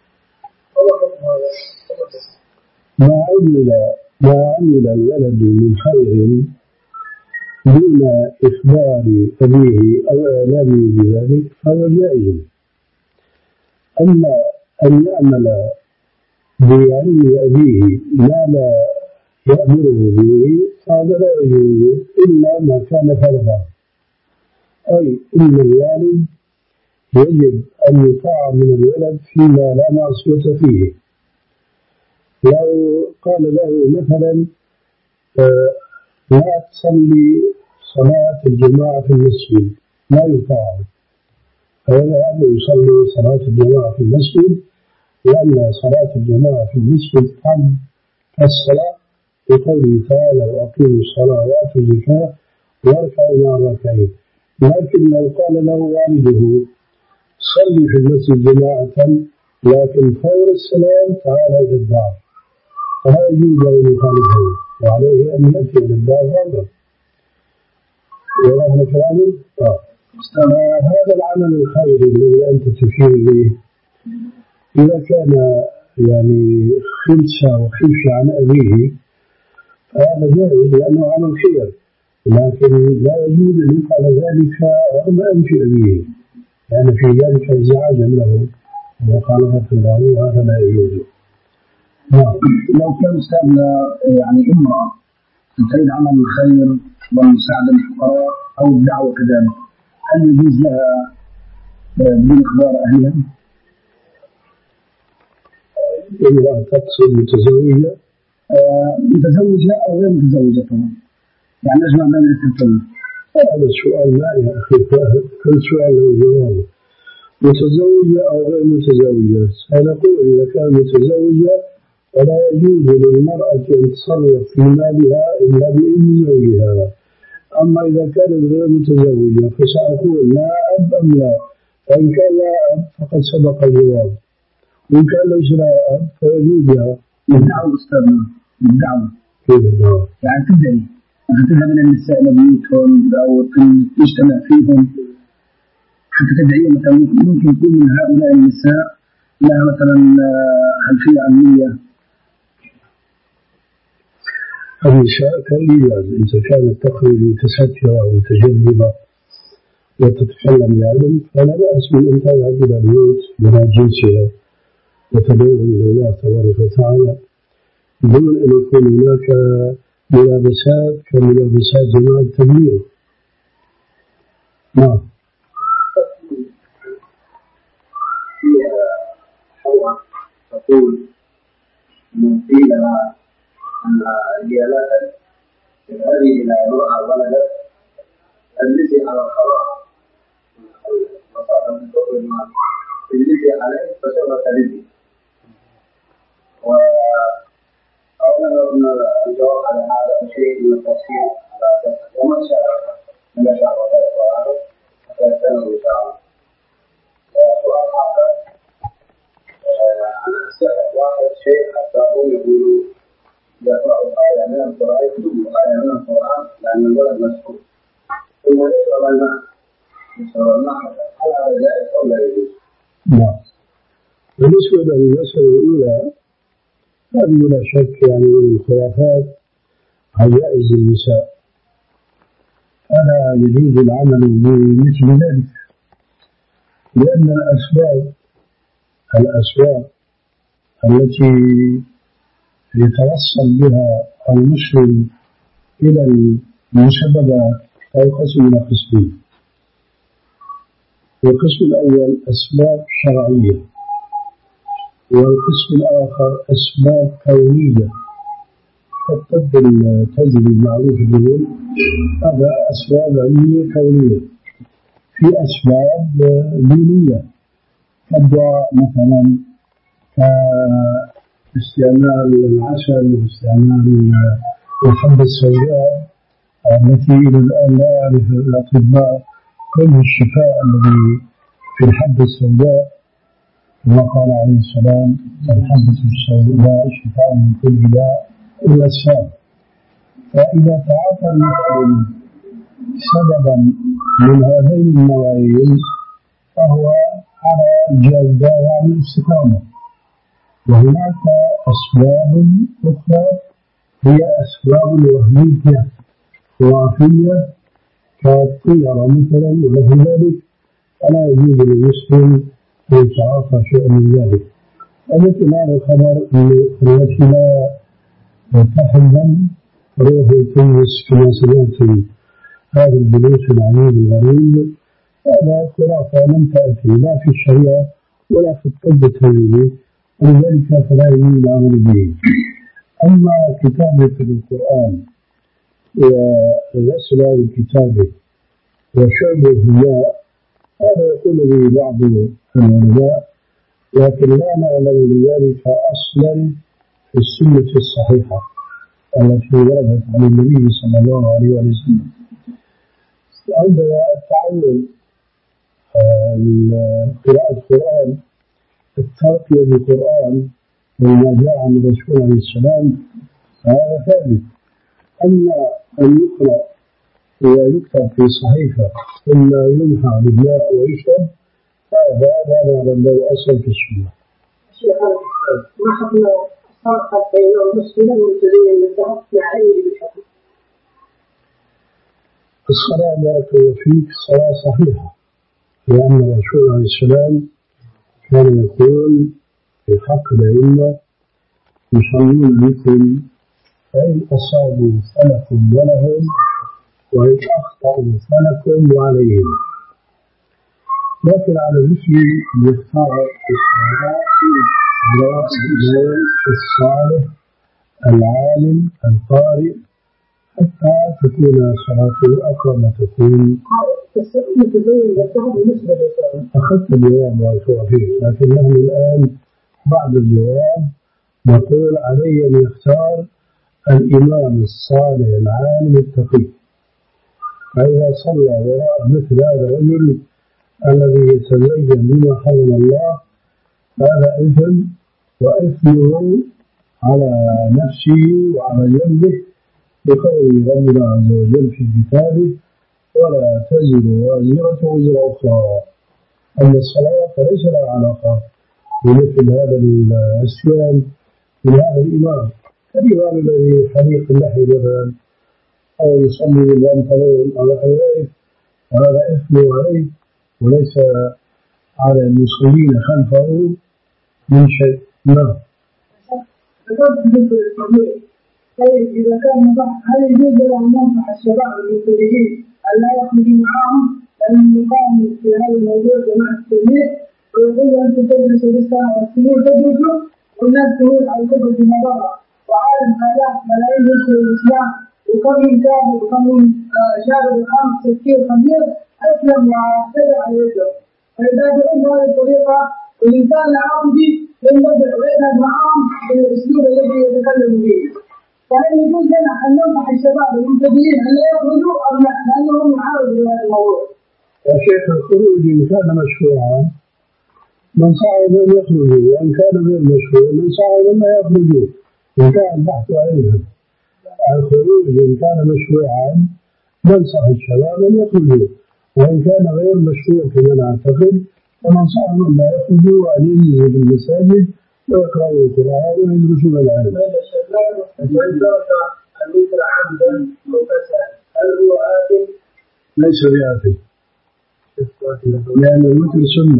ما عمل ما عمل الولد من خير دون إخبار أبيه أو إعلامه بذلك فهو جائز. أما أن يعمل بعلم أبيه ما لا يأمره به فهذا لا يجوز إلا ما كان فرضا، أي إن الوالد يجب أن يطاع من الولد فيما لا معصية فيه. لو قال له مثلا آه لا تصلي صلاة الجماعة في المسجد لا يطاع، فيذهب يصلي صلاة الجماعة في المسجد لأن صلاة الجماعة في المسجد قد كالصلاة بقوله تعالى وأقيموا الصلاة وآتوا الزكاة واركعوا مع الراكعين. لكن لو قال له والده صلي في المسجد جماعة لكن فور السلام تعالى إلى الدار فلا يجوز أن يخالفه وعليه أن يأتي إلى الدار غدا. وراء كلامه آه. هذا العمل الخيري الذي أنت تشير إليه إذا كان يعني خلسة وخيفة عن أبيه فهذا جائز لأنه عمل خير، لكن لا يجوز أن يفعل ذلك رغم أنف أبيه لأن في ذلك إزعاجا له ومخالفة له وهذا لا يجوز. لو كان أستاذنا يعني امرأة تريد عمل الخير والمساعدة للفقراء أو الدعوة كذلك هل يجوز لها بدون إخبار أهلها؟ امرأة تقصد متزوجة متزوجة أو غير متزوجة طبعا، يعني أجمع بين الاثنين. هذا السؤال ما يا أخي فاهم، كل سؤال له جوابه. متزوجة أو غير متزوجة، سنقول إذا كان متزوجة فلا يجوز للمرأة أن تصرف في مالها إلا بإذن زوجها. أما إذا كانت غير متزوجة فسأقول لا أب أم لا، فإن كان لا أب فقد سبق الجواب، وإن كان ليس لا أب فيجوز لها الدعوة. أستاذنا الدعوة كيف الدعوة؟ يعني تدعي أن تذهب إلى النساء لبيوتهم أو تجتمع فيهم حتى تدعي. مثلا ممكن يكون من هؤلاء النساء لها مثلا خلفية علمية. النساء كالرجال إذا كانت تخرج متسترة ومتجذبة وتتكلم بعلم فلا بأس من أن تذهب إلى بيوت بنات جنسها وتدعوهم إلى الله تبارك وتعالى دون أن يكون هناك ملابسات كملابسات جماعة التبليغ. نعم. فيها تقول من قيل أن رجالات هذه إلى امرأة ولدت التي على الخلاص وصارت تخرج مع التي عليه فسوف تلدي. وأولا الجواب على هذا شيء من التفصيل على وما شاء من شاء الله تعالى فيستلم إن شاء الله. وسؤال آخر أنا أسأل واحد شيء حتى هم يقولوا يقرأوا آية من القرآن يكتبوا آية من القرآن لأن الولد مسؤول ثم يشرب الماء يشرب الماء هل هذا جائز أو لا يجوز؟ نعم. بالنسبة للمسألة الأولى هذه لا شك يعني من الخرافات عجائز النساء، فلا يجوز العمل بمثل ذلك، لأن الأسباب الأسباب التي يتوصل بها المسلم إلى المسببات تنقسم إلى قسمين. القسم الأول أسباب شرعية، والقسم الآخر أسباب كونية تبدل تجري المعروف به. هذا أسباب علمية كونية. في أسباب دينية كالدعاء مثلا، كاستعمال العسل واستعمال الحبة السوداء التي إلى الآن لا يعرف الأطباء كل الشفاء الذي في الحبة السوداء، كما قال عليه السلام الحبة السوداء شفاء من كل داء إلا السام. فإذا تعاطى المسلم سببا من هذين النوعين فهو على الجادة وعلى الاستقامة. وهناك أسباب أخرى هي أسباب وهمية خرافية كالطيرة مثلا ونحو ذلك، فلا يجوز للمسلم أن يتعاطى شيئا من ذلك. ومثل هذا الخبر التي لا تحزن روح تنجس كما سمعتم هذا الجلوس العجيب الغريب، هذا خرافة لم تأتي لا في الشريعة ولا في الطب التجريبي، ولذلك فلا يجوز العمل به. أما كتابة القرآن وغسل الكتابة وشرب الماء هذا يقول به بعض العلماء، لكن لا نعلم لذلك أصلا في السنة الصحيحة التي وردت عن النبي صلى الله عليه وسلم. عندنا التعود قراءة القرآن، الترقية بالقرآن وما جاء عن الرسول عليه السلام هذا ثابت. أما أن يقرأ ويكتب في صحيفة ثم يمحى بالماء ويشرب هذا لا نعلم له أصل في السنة. شيخ ما حكم الفرق بين المسلم المتدين بالذهب مع أي بالحكم؟ الصلاة بارك الله فيك صلاة صحيحة، لأن الرسول عليه السلام كان يقول في حق الأئمة يصلون بكم فإن أصابوا فلكم ولهم وإن أخطأوا فلكم وعليهم. لكن على المسلم أن يختار الصالح العالم القارئ حتى تكون صلاته أقرب ما تكون. أخذت الجواب وأشوف فيه، لكن نحن الآن بعد الجواب نقول عليه أن يختار الإمام الصالح العالم التقي. فإذا صلى وراء مثل هذا الرجل الذي يتزين بما حرم الله هذا إثم، وإثمه على نفسه وعلى جنبه، بقول ربنا عز وجل في كتابه: ولا تزر وازرة وزر أخرى. أما الصلاة فليس لها علاقة بمثل هذا العصيان من هذا الإمام. الإمام الذي حليق اللحي مثلا أو يصلي بالبنطلون أو نحو ذلك هذا إثمه عليه وليس على المصلين خلفه من شيء. نعم. طيب إذا كان مباح هل يجوز له أن ينصح الشباب المبتدئين أن لا يخرجوا معهم لأنهم يقاموا في هذا الموضوع جماعة التبليغ ويقول أنتم تجلسوا بالسنة والسنين تدرسوا والناس تقول على الكفر في مضرة وعالم آلاف ملايين يدخلوا الإسلام وكم من كافر وكم من شارب الخمر تفكير خبير أسلم واعتدى على يده. فإذا دعوا بهذه الطريقة الإنسان العاطفي ينبدع ويذهب معهم بالأسلوب الذي يتكلم به. فهل يجوز لنا أن ننصح الشباب المبتدئين أن لا يخرجوا أو لا؟ لأنهم يعارضوا بهذا الموضوع. يا شيخ الخروج إن كان مشروعا ننصحهم أن يخرجوا، وإن كان غير مشروع ننصحهم أن لا يخرجوا. إن كان البحث عليها الخروج إن كان مشروعا ننصح الشباب أن يخرجوا، وإن كان غير مشروع كما نعتقد فننصحهم أن لا يخرجوا وأن يجلسوا في المساجد ويقرأوا القرآن ويدرسون العلم. وإن ترك الوتر عمدا أو فساد هل هو آثم؟ ليس بآثم، لأن الوتر سنة.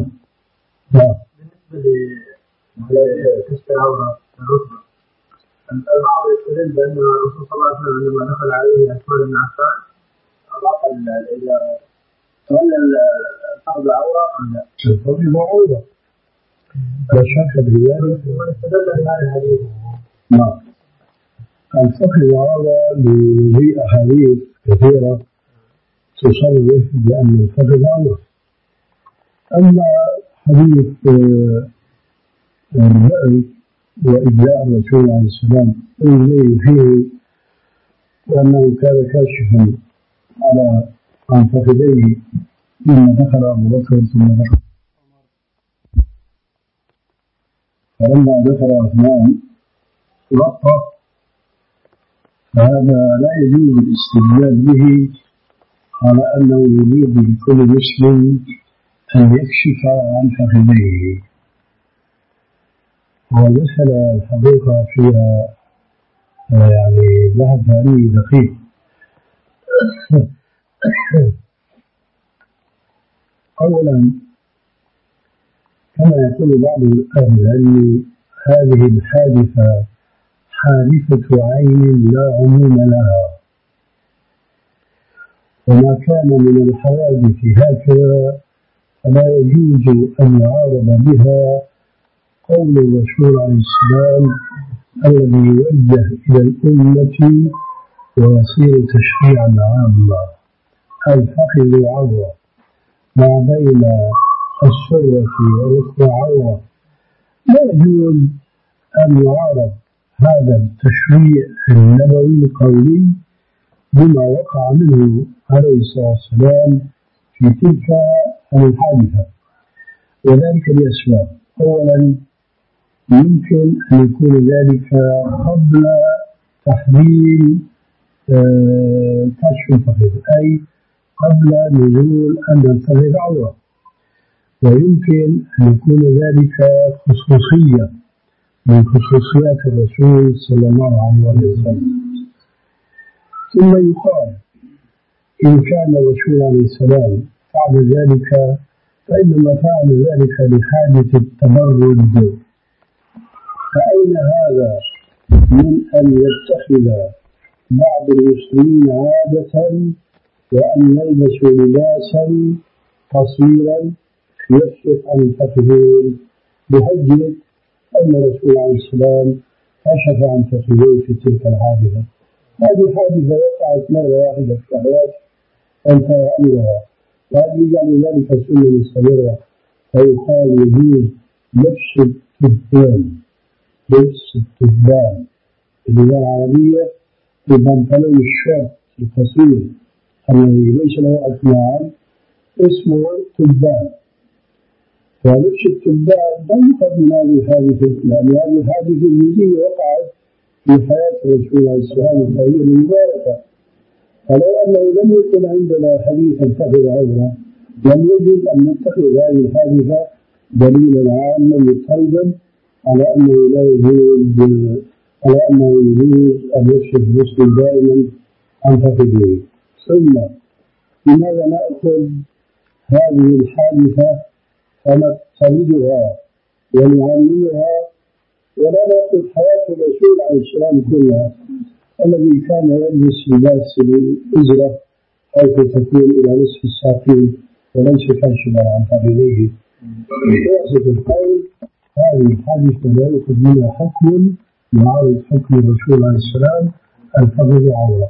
بالنسبة لكشف العورة الركبة البعض يستدل بأن الرسول صلى الله عليه وسلم لما دخل عليه عثمان بن عفان أضاق الإزار، فهل فقد العورة أم لا؟ فقد العورة لا شك في ذلك. ومن استدل بهذا الحديث نعم. الفقد العورة لمجيء أحاديث كثيرة تصرح بأن الفقد عورة. أما حديث الرأي وإبداع الرسول عليه السلام إليه فيه وأنه كان كاشفا على عن فخذيه لما دخل أبو بكر ثم دخل فلما دخل عثمان غطى، فهذا لا يجوز الاستدلال به على أنه يجوز لكل مسلم أن يكشف عن فخذيه. والمسألة الحقيقة فيها يعني بحث علمي دقيق. أولا كما يقول بعض أهل العلم هذه الحادثة حادثة عين لا عموم لها، وما كان من الحوادث هكذا فلا يجوز أن يعارض بها قول الرسول عليه السلام الذي يوجه إلى الأمة ويصير تشريعا عاما: الفخذ عورة، ما بين السرة والركبة عورة. لا يجوز أن يعارض هذا التشريع النبوي القولي بما وقع منه عليه الصلاة والسلام في تلك الحادثة، وذلك لأسباب. أولا يمكن أن يكون ذلك قبل تحريم كشف الفخذ، أي قبل نزول أن الفخذ عورة، ويمكن أن يكون ذلك خصوصية من خصوصيات الرسول صلى الله عليه وسلم. ثم يقال إن كان الرسول عليه السلام فعل ذلك فإنما فعل ذلك لحاجة التبرد، فأين هذا من أن يتخذ بعض المسلمين عادة وأن يلبسوا لباسا قصيرا يكشف عن الفخذين بحجة أن الرسول عليه السلام كشف عن فخذيه في تلك الحادثة. هذه حادثة وقعت وقعت مرة واحدة في الحياة انتهى أمرها، وهذا يجعل ذلك سنة مستمرة. فيقال يجوز لبس التبان، لبس التبان باللغة العربية البنطلون الشورت القصير الذي ليس له أكمام اسمه تبان. فلبس التبان لم يقد من هذه الحادثة، لأن هذه الحادثة الجزئية وقعت في حياة الرسول عليه السلام الطويلة المباركة. فلو أنه لم يكن عندنا حديث اتخذ عبرة لم يجب أن نتخذ هذه الحادثة دليلا عاما مضطردا على أنه لا يجوز على أنه يجوز أن يكشف المسلم دائما عن فقده. ثم لماذا نأخذ هذه الحادثة فنقتلدها ونعلمها ولا نأخذ حياة الرسول عليه السلام كلها الذي كان يلبس لباس الإزرة حيث تكون إلى نصف الساقين وليس كاشفا عن فخذيه. خلاصة القول هذه الحادثة لا يؤخذ منها حكم يعارض حكم الرسول عليه السلام الفخذ عورة.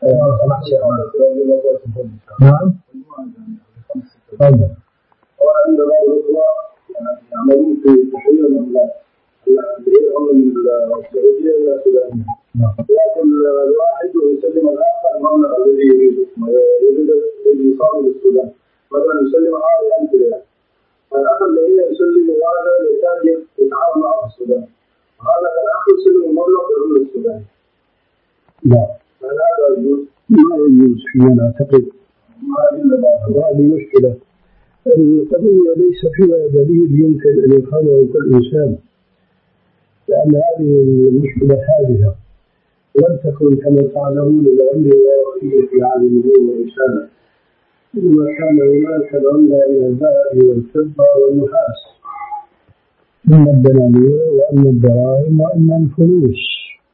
نعم. تفضل. وعند بعض الإخوة يعملون في تحويل الأملاك يحولون من السعودية إلى السودان، لكن الواحد يسلم الآخر المبلغ الذي يريده يريد الإيصال للسودان، مثلا يسلم عشرة ألف ريال، الأخ الذي يسلم هذا لتاجر يتعامل معه في السودان، هذا الأخ يسلم المبلغ يرد للسودان. لا، هذا يجوز؟ ما يجوز فيما أعتقد. هذه مشكلة. القضية ليس فيها دليل يمكن أن يفهمه كل إنسان، لأن هذه المشكلة حادثة لم تكن كما تعلمون العملة الورقية في عهد النبوة والرسالة، إنما كان هناك العملة إلى الذهب والفضة والنحاس، إما الدنانير وإما الدراهم وإما الفلوس،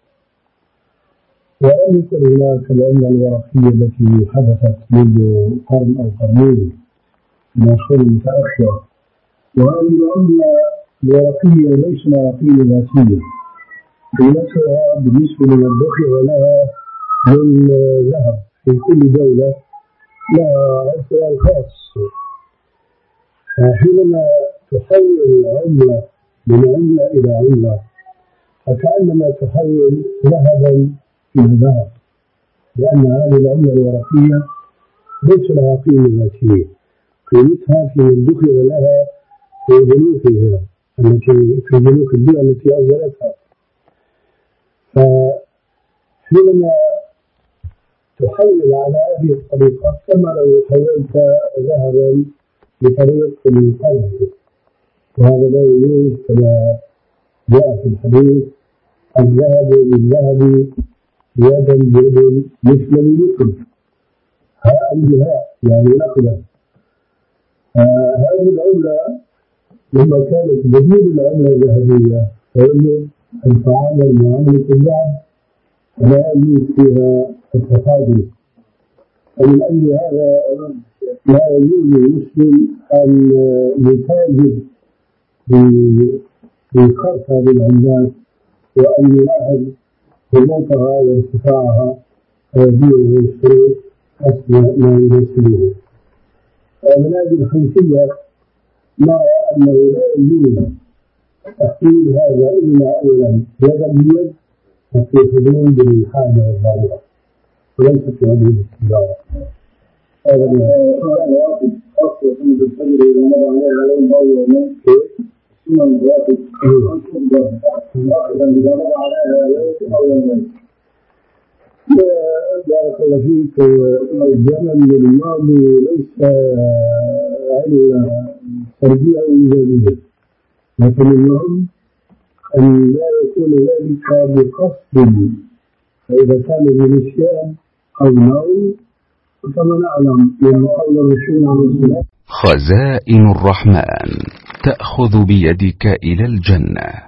ولم يكن هناك العملة الورقية التي حدثت منذ قرن أو قرنين من عصور متأخرة. وهذه العملة الورقية ليس لها قيمة ذاتية، قيمتها بالنسبة لما ادخر لها من ذهب في كل دولة لها عرفها الخاص. فحينما تحول العملة من عملة إلى عملة فكأنما تحول ذهبا إلى ذهب، لأن هذه العملة الورقية ليس لها قيمة ذاتية، قيمتها في من ادخر لها في بنوكها التي في بنوك البيئة التي أصدرتها. فحينما تحول على هذه الطريقة كما لو حولت ذهبا بطريق القرض، وهذا لا يجوز كما جاء في الحديث الذهب بالذهب يدا بيد مثل المثل، هاء بهاء يعني نقدا. هذه العملة لما كانت بديل العملة الذهبية فيجب أن تعامل معاملة الذهب ولا يجوز فيها التفاضل. ومن أجل هذا لا يجوز للمسلم أن يتاجر بخرق هذه العملات وأن يلاحظ هبوطها وارتفاعها ويبيع ويشتري حسب ما يناسبه. ومن هذه الحيثية نرى أنه لا يجوز تحويل هذا إلا أولا يدا بيد وفي حدود الحاجة والضرورة وليس في حدود التجارة. هذا الواقف خاصة سنة الفجر إذا مضى عليها يوم أو يومين سنة الواقف أخذا إذا مضى عليها يوم أو يومين. بارك الله فيك. الزمن الماضي ليس إلا سلبية أو إيجابية، لكن المهم أن لا يكون ذلك بقصد، فإذا كان بنسيان أو نوم فكما نعلم من قول الرسول عليه السلام خزائن الرحمن تأخذ بيدك إلى الجنة.